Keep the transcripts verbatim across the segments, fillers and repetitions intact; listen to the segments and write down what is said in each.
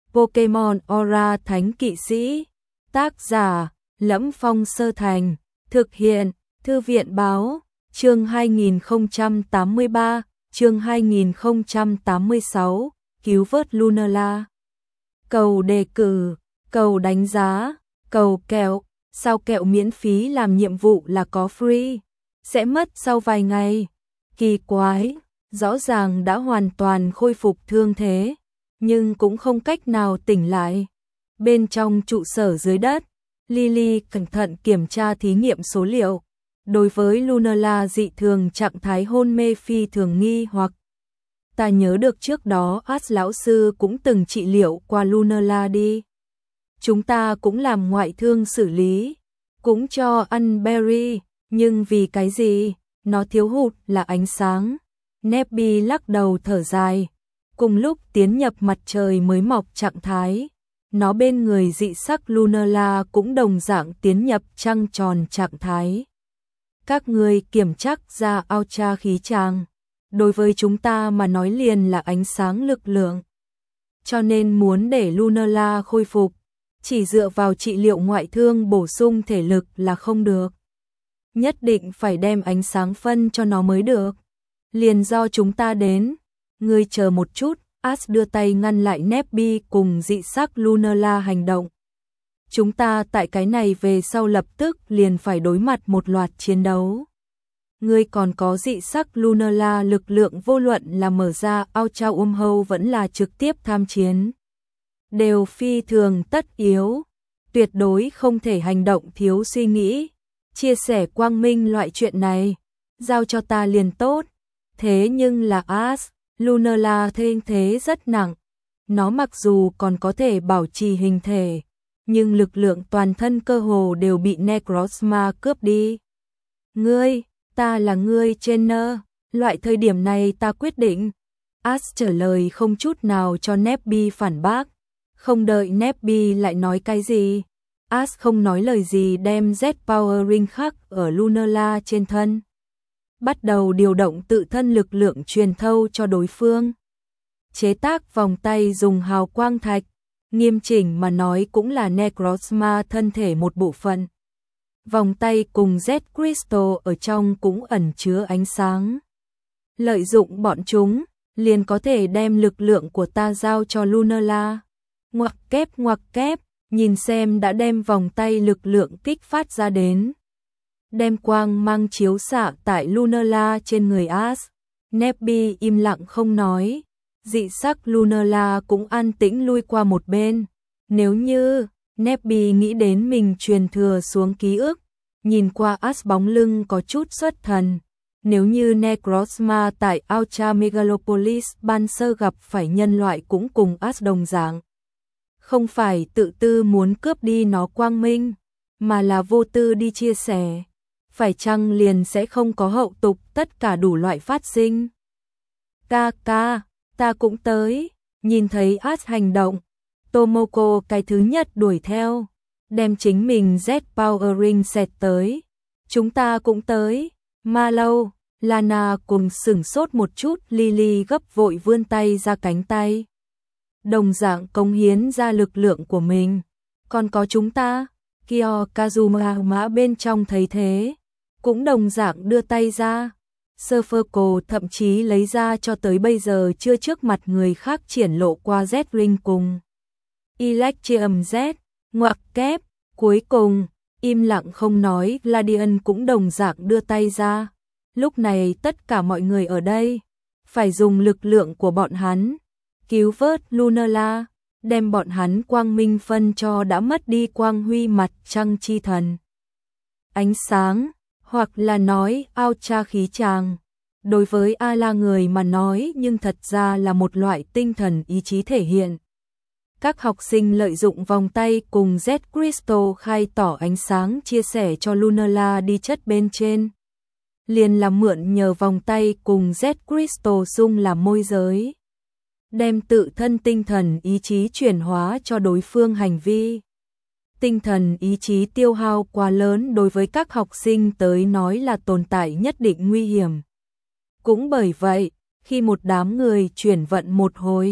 Pokemon Aura Thánh Kỵ Sĩ. Tác giả: Lẫm Phong Sơ Thành. Thực hiện: Thư viện báo. Chương hai nghìn không trăm tám mươi ba, chương hai nghìn không trăm tám mươi sáu, cứu vớt Lunala. Cầu đề cử, cầu đánh giá, cầu kẹo, sao kẹo miễn phí làm nhiệm vụ là có free, sẽ mất sau vài ngày. Kỳ quái, rõ ràng đã hoàn toàn khôi phục thương thế, nhưng cũng không cách nào tỉnh lại. Bên trong trụ sở dưới đất, Lily cẩn thận kiểm tra thí nghiệm số liệu. Đối với Lunala dị thường trạng thái hôn mê phi thường nghi hoặc. Ta nhớ được trước đó Ash lão sư cũng từng trị liệu qua Lunala đi. Chúng ta cũng làm ngoại thương xử lý, cũng cho ăn berry, nhưng vì cái gì? Nó thiếu hụt là ánh sáng. Nebby lắc đầu thở dài. Cùng lúc tiến nhập mặt trời mới mọc trạng thái, nó bên người dị sắc Lunala cũng đồng dạng tiến nhập trăng tròn trạng thái. Các người kiểm chắc ra Ultra khí tràng, đối với chúng ta mà nói liền là ánh sáng lực lượng. Cho nên muốn để Lunala khôi phục, chỉ dựa vào trị liệu ngoại thương bổ sung thể lực là không được. Nhất định phải đem ánh sáng phân cho nó mới được. Liền do chúng ta đến. Ngươi chờ một chút, Ash đưa tay ngăn lại Nebby cùng dị sắc Lunala hành động. Chúng ta tại cái này về sau lập tức liền phải đối mặt một loạt chiến đấu. Ngươi còn có dị sắc Lunala lực lượng vô luận là mở ra Ultra Wormhole vẫn là trực tiếp tham chiến. Đều phi thường tất yếu, tuyệt đối không thể hành động thiếu suy nghĩ. Chia sẻ quang minh loại chuyện này, giao cho ta liền tốt. Thế nhưng là Ash, Lunala thương thế rất nặng. Nó mặc dù còn có thể bảo trì hình thể, nhưng lực lượng toàn thân cơ hồ đều bị Necrozma cướp đi. Ngươi, ta là ngươi trainer, loại thời điểm này ta quyết định. Ash trả lời không chút nào cho Nebby phản bác. Không đợi Nebby lại nói cái gì, Ash không nói lời gì đem Z Power Ring khắc ở Lunala trên thân. Bắt đầu điều động tự thân lực lượng truyền thâu cho đối phương. Chế tác vòng tay dùng hào quang thạch, nghiêm chỉnh mà nói cũng là Necrozma thân thể một bộ phận. Vòng tay cùng Z Crystal ở trong cũng ẩn chứa ánh sáng. Lợi dụng bọn chúng, liền có thể đem lực lượng của ta giao cho Lunala. Ngoặc kép ngoặc kép, nhìn xem đã đem vòng tay lực lượng kích phát ra đến. Đem quang mang chiếu xạ tại Lunala trên người Ash. Nebby im lặng không nói. Dị sắc Lunala cũng an tĩnh lui qua một bên. Nếu như Nebby nghĩ đến mình truyền thừa xuống ký ức, nhìn qua Ash bóng lưng có chút xuất thần. Nếu như Necrozma tại Ultra Megalopolis ban sơ gặp phải nhân loại cũng cùng Ash đồng dạng. Không phải tự tư muốn cướp đi nó quang minh, mà là vô tư đi chia sẻ. Phải chăng liền sẽ không có hậu tục tất cả đủ loại phát sinh. Ca ca, ta cũng tới. Nhìn thấy Ash hành động, Tomoko cái thứ nhất đuổi theo, đem chính mình Z Power Ring xẹt tới. Chúng ta cũng tới. Mallow, Lana cùng sửng sốt một chút. Lily gấp vội vươn tay ra cánh tay, đồng dạng cống hiến ra lực lượng của mình. Còn có chúng ta. Kyo Kazuma mã bên trong thấy thế, cũng đồng dạng đưa tay ra. Surferco thậm chí lấy ra cho tới bây giờ chưa trước mặt người khác triển lộ qua Z Ring cùng Electrium Z. Ngoặc kép, cuối cùng, im lặng không nói, Gladian cũng đồng dạng đưa tay ra. Lúc này tất cả mọi người ở đây phải dùng lực lượng của bọn hắn cứu vớt Lunala, đem bọn hắn quang minh phân cho đã mất đi quang huy mặt trăng chi thần. Ánh sáng, hoặc là nói Ultra khí tràng, đối với A La người mà nói nhưng thật ra là một loại tinh thần ý chí thể hiện. Các học sinh lợi dụng vòng tay cùng Z Crystal khai tỏ ánh sáng chia sẻ cho Lunala đi chất bên trên. Liền là mượn nhờ vòng tay cùng Z Crystal dung làm môi giới, đem tự thân tinh thần ý chí chuyển hóa cho đối phương hành vi. Tinh thần ý chí tiêu hao quá lớn đối với các học sinh tới nói là tồn tại nhất định nguy hiểm. Cũng bởi vậy, khi một đám người chuyển vận một hồi,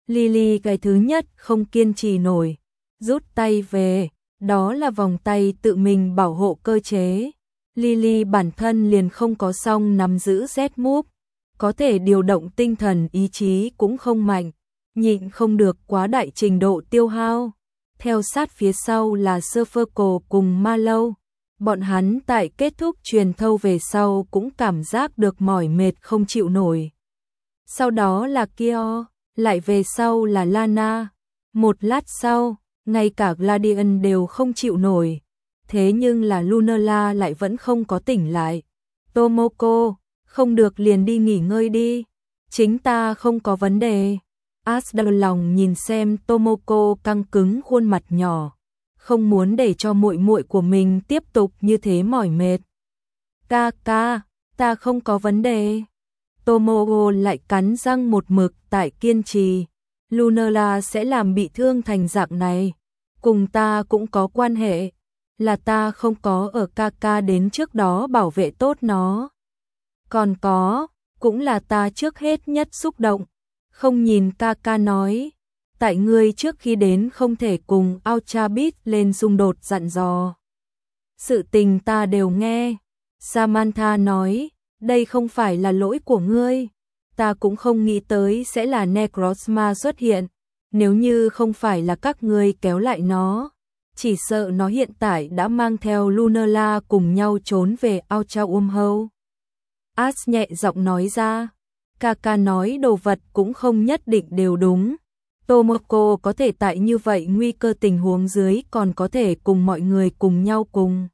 Lily cái thứ nhất không kiên trì nổi, rút tay về, đó là vòng tay tự mình bảo hộ cơ chế. Lily bản thân liền không có song nắm giữ Z-Move, có thể điều động tinh thần ý chí cũng không mạnh, nhịn không được quá đại trình độ tiêu hao. Theo sát phía sau là Surferco cùng Marlowe. Bọn hắn tại kết thúc truyền thâu về sau cũng cảm giác được mỏi mệt không chịu nổi. Sau đó là Kyo, lại về sau là Lana. Một lát sau, ngay cả Gladian đều không chịu nổi. Thế nhưng là Lunala lại vẫn không có tỉnh lại. Tomoko, không được liền đi nghỉ ngơi đi. Chính ta không có vấn đề. Ash đau lòng nhìn xem Tomoko căng cứng khuôn mặt nhỏ, không muốn để cho muội muội của mình tiếp tục như thế mỏi mệt. Ca ca, ta không có vấn đề. Tomoko lại cắn răng một mực tại kiên trì. Lunala sẽ làm bị thương thành dạng này, cùng ta cũng có quan hệ, là ta không có ở ca ca đến trước đó bảo vệ tốt nó. Còn có, cũng là ta trước hết nhất xúc động, không nhìn ca ca nói, tại ngươi trước khi đến không thể cùng Ultrabit lên xung đột dặn dò. Sự tình ta đều nghe. Samantha nói, đây không phải là lỗi của ngươi, ta cũng không nghĩ tới sẽ là Necrozma xuất hiện, nếu như không phải là các ngươi kéo lại nó, chỉ sợ nó hiện tại đã mang theo Lunala cùng nhau trốn về Ultra Wormhole. Ash nhẹ giọng nói ra, Kaka nói đồ vật cũng không nhất định đều đúng. Tomoko có thể tại như vậy nguy cơ tình huống dưới còn có thể cùng mọi người cùng nhau cùng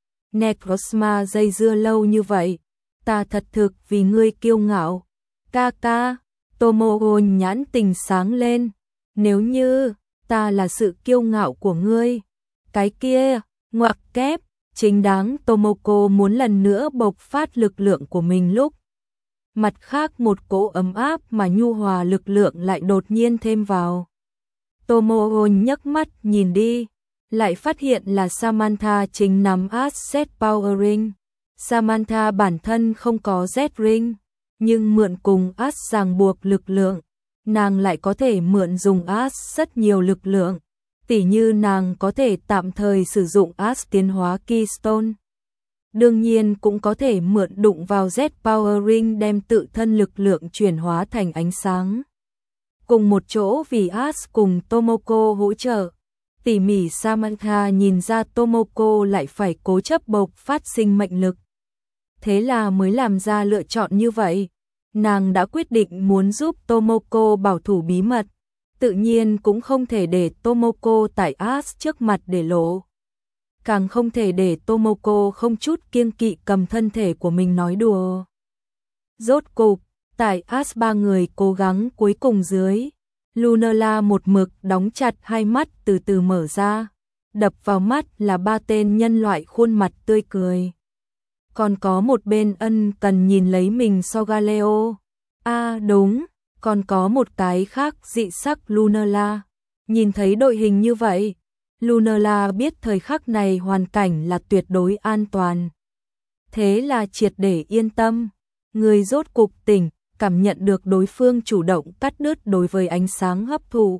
Necrozma dây dưa lâu như vậy, ta thật thực vì ngươi kiêu ngạo. Kaka, Tomoko nhãn tình sáng lên, nếu như ta là sự kiêu ngạo của ngươi, cái kia, ngoặc kép, chính đáng. Tomoko muốn lần nữa bộc phát lực lượng của mình lúc mặt khác một cỗ ấm áp mà nhu hòa lực lượng lại đột nhiên thêm vào. Tomoko nhấc mắt nhìn đi, lại phát hiện là Samantha chính nắm Ash Z Power Ring. Samantha bản thân không có Z Ring, nhưng mượn cùng Ash ràng buộc lực lượng, nàng lại có thể mượn dùng Ash rất nhiều lực lượng, tỉ như nàng có thể tạm thời sử dụng Ash tiến hóa Keystone. Đương nhiên cũng có thể mượn đụng vào Z Power Ring đem tự thân lực lượng chuyển hóa thành ánh sáng. Cùng một chỗ vì Ash cùng Tomoko hỗ trợ, tỉ mỉ Samantha nhìn ra Tomoko lại phải cố chấp bộc phát sinh mệnh lực. Thế là mới làm ra lựa chọn như vậy. Nàng đã quyết định muốn giúp Tomoko bảo thủ bí mật, tự nhiên cũng không thể để Tomoko tại Ash trước mặt để lộ. Càng không thể để Tomoko không chút kiêng kỵ cầm thân thể của mình nói đùa. Rốt cục, tại Ash ba người cố gắng cuối cùng dưới, Lunala một mực đóng chặt hai mắt từ từ mở ra, đập vào mắt là ba tên nhân loại khuôn mặt tươi cười. Còn có một bên ân cần nhìn lấy mình Sogaleo. À đúng, còn có một cái khác dị sắc Lunala. Nhìn thấy đội hình như vậy, Lunala biết thời khắc này hoàn cảnh là tuyệt đối an toàn. Thế là triệt để yên tâm, người rốt cục tỉnh, cảm nhận được đối phương chủ động cắt đứt đối với ánh sáng hấp thụ.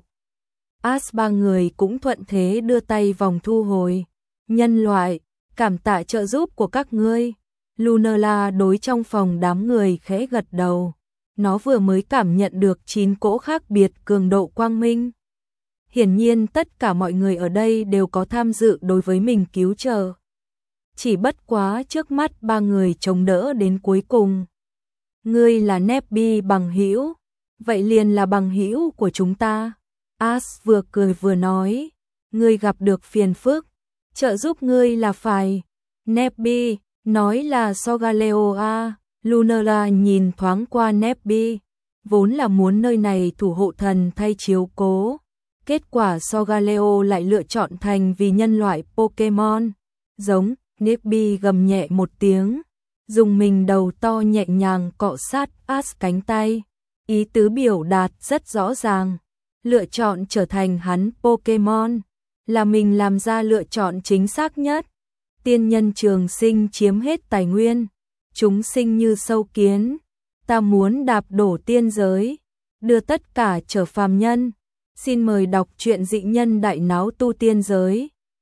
Ash ba người cũng thuận thế đưa tay vòng thu hồi. Nhân loại, cảm tạ trợ giúp của các ngươi. Lunala đối trong phòng đám người khẽ gật đầu. Nó vừa mới cảm nhận được chín cỗ khác biệt cường độ quang minh. Hiển nhiên tất cả mọi người ở đây đều có tham dự đối với mình cứu trợ. Chỉ bất quá trước mắt ba người chống đỡ đến cuối cùng. Ngươi là Nebby bằng hữu, vậy liền là bằng hữu của chúng ta. Ash vừa cười vừa nói, ngươi gặp được phiền phức, trợ giúp ngươi là phải. Nebby, nói là Sogaleo a. Lunala nhìn thoáng qua Nebby, vốn là muốn nơi này thủ hộ thần thay chiếu cố. Kết quả Sogaleo lại lựa chọn thành vì nhân loại Pokemon. Giống, Nebby gầm nhẹ một tiếng, dùng mình đầu to nhẹ nhàng cọ sát Ash cánh tay. Ý tứ biểu đạt rất rõ ràng, lựa chọn trở thành hắn Pokemon, là mình làm ra lựa chọn chính xác nhất. Tiên nhân trường sinh chiếm hết tài nguyên, chúng sinh như sâu kiến, ta muốn đạp đổ tiên giới. đưa tất cả trở phàm nhân. Xin mời đọc truyện Dị nhân đại náo tu tiên giới.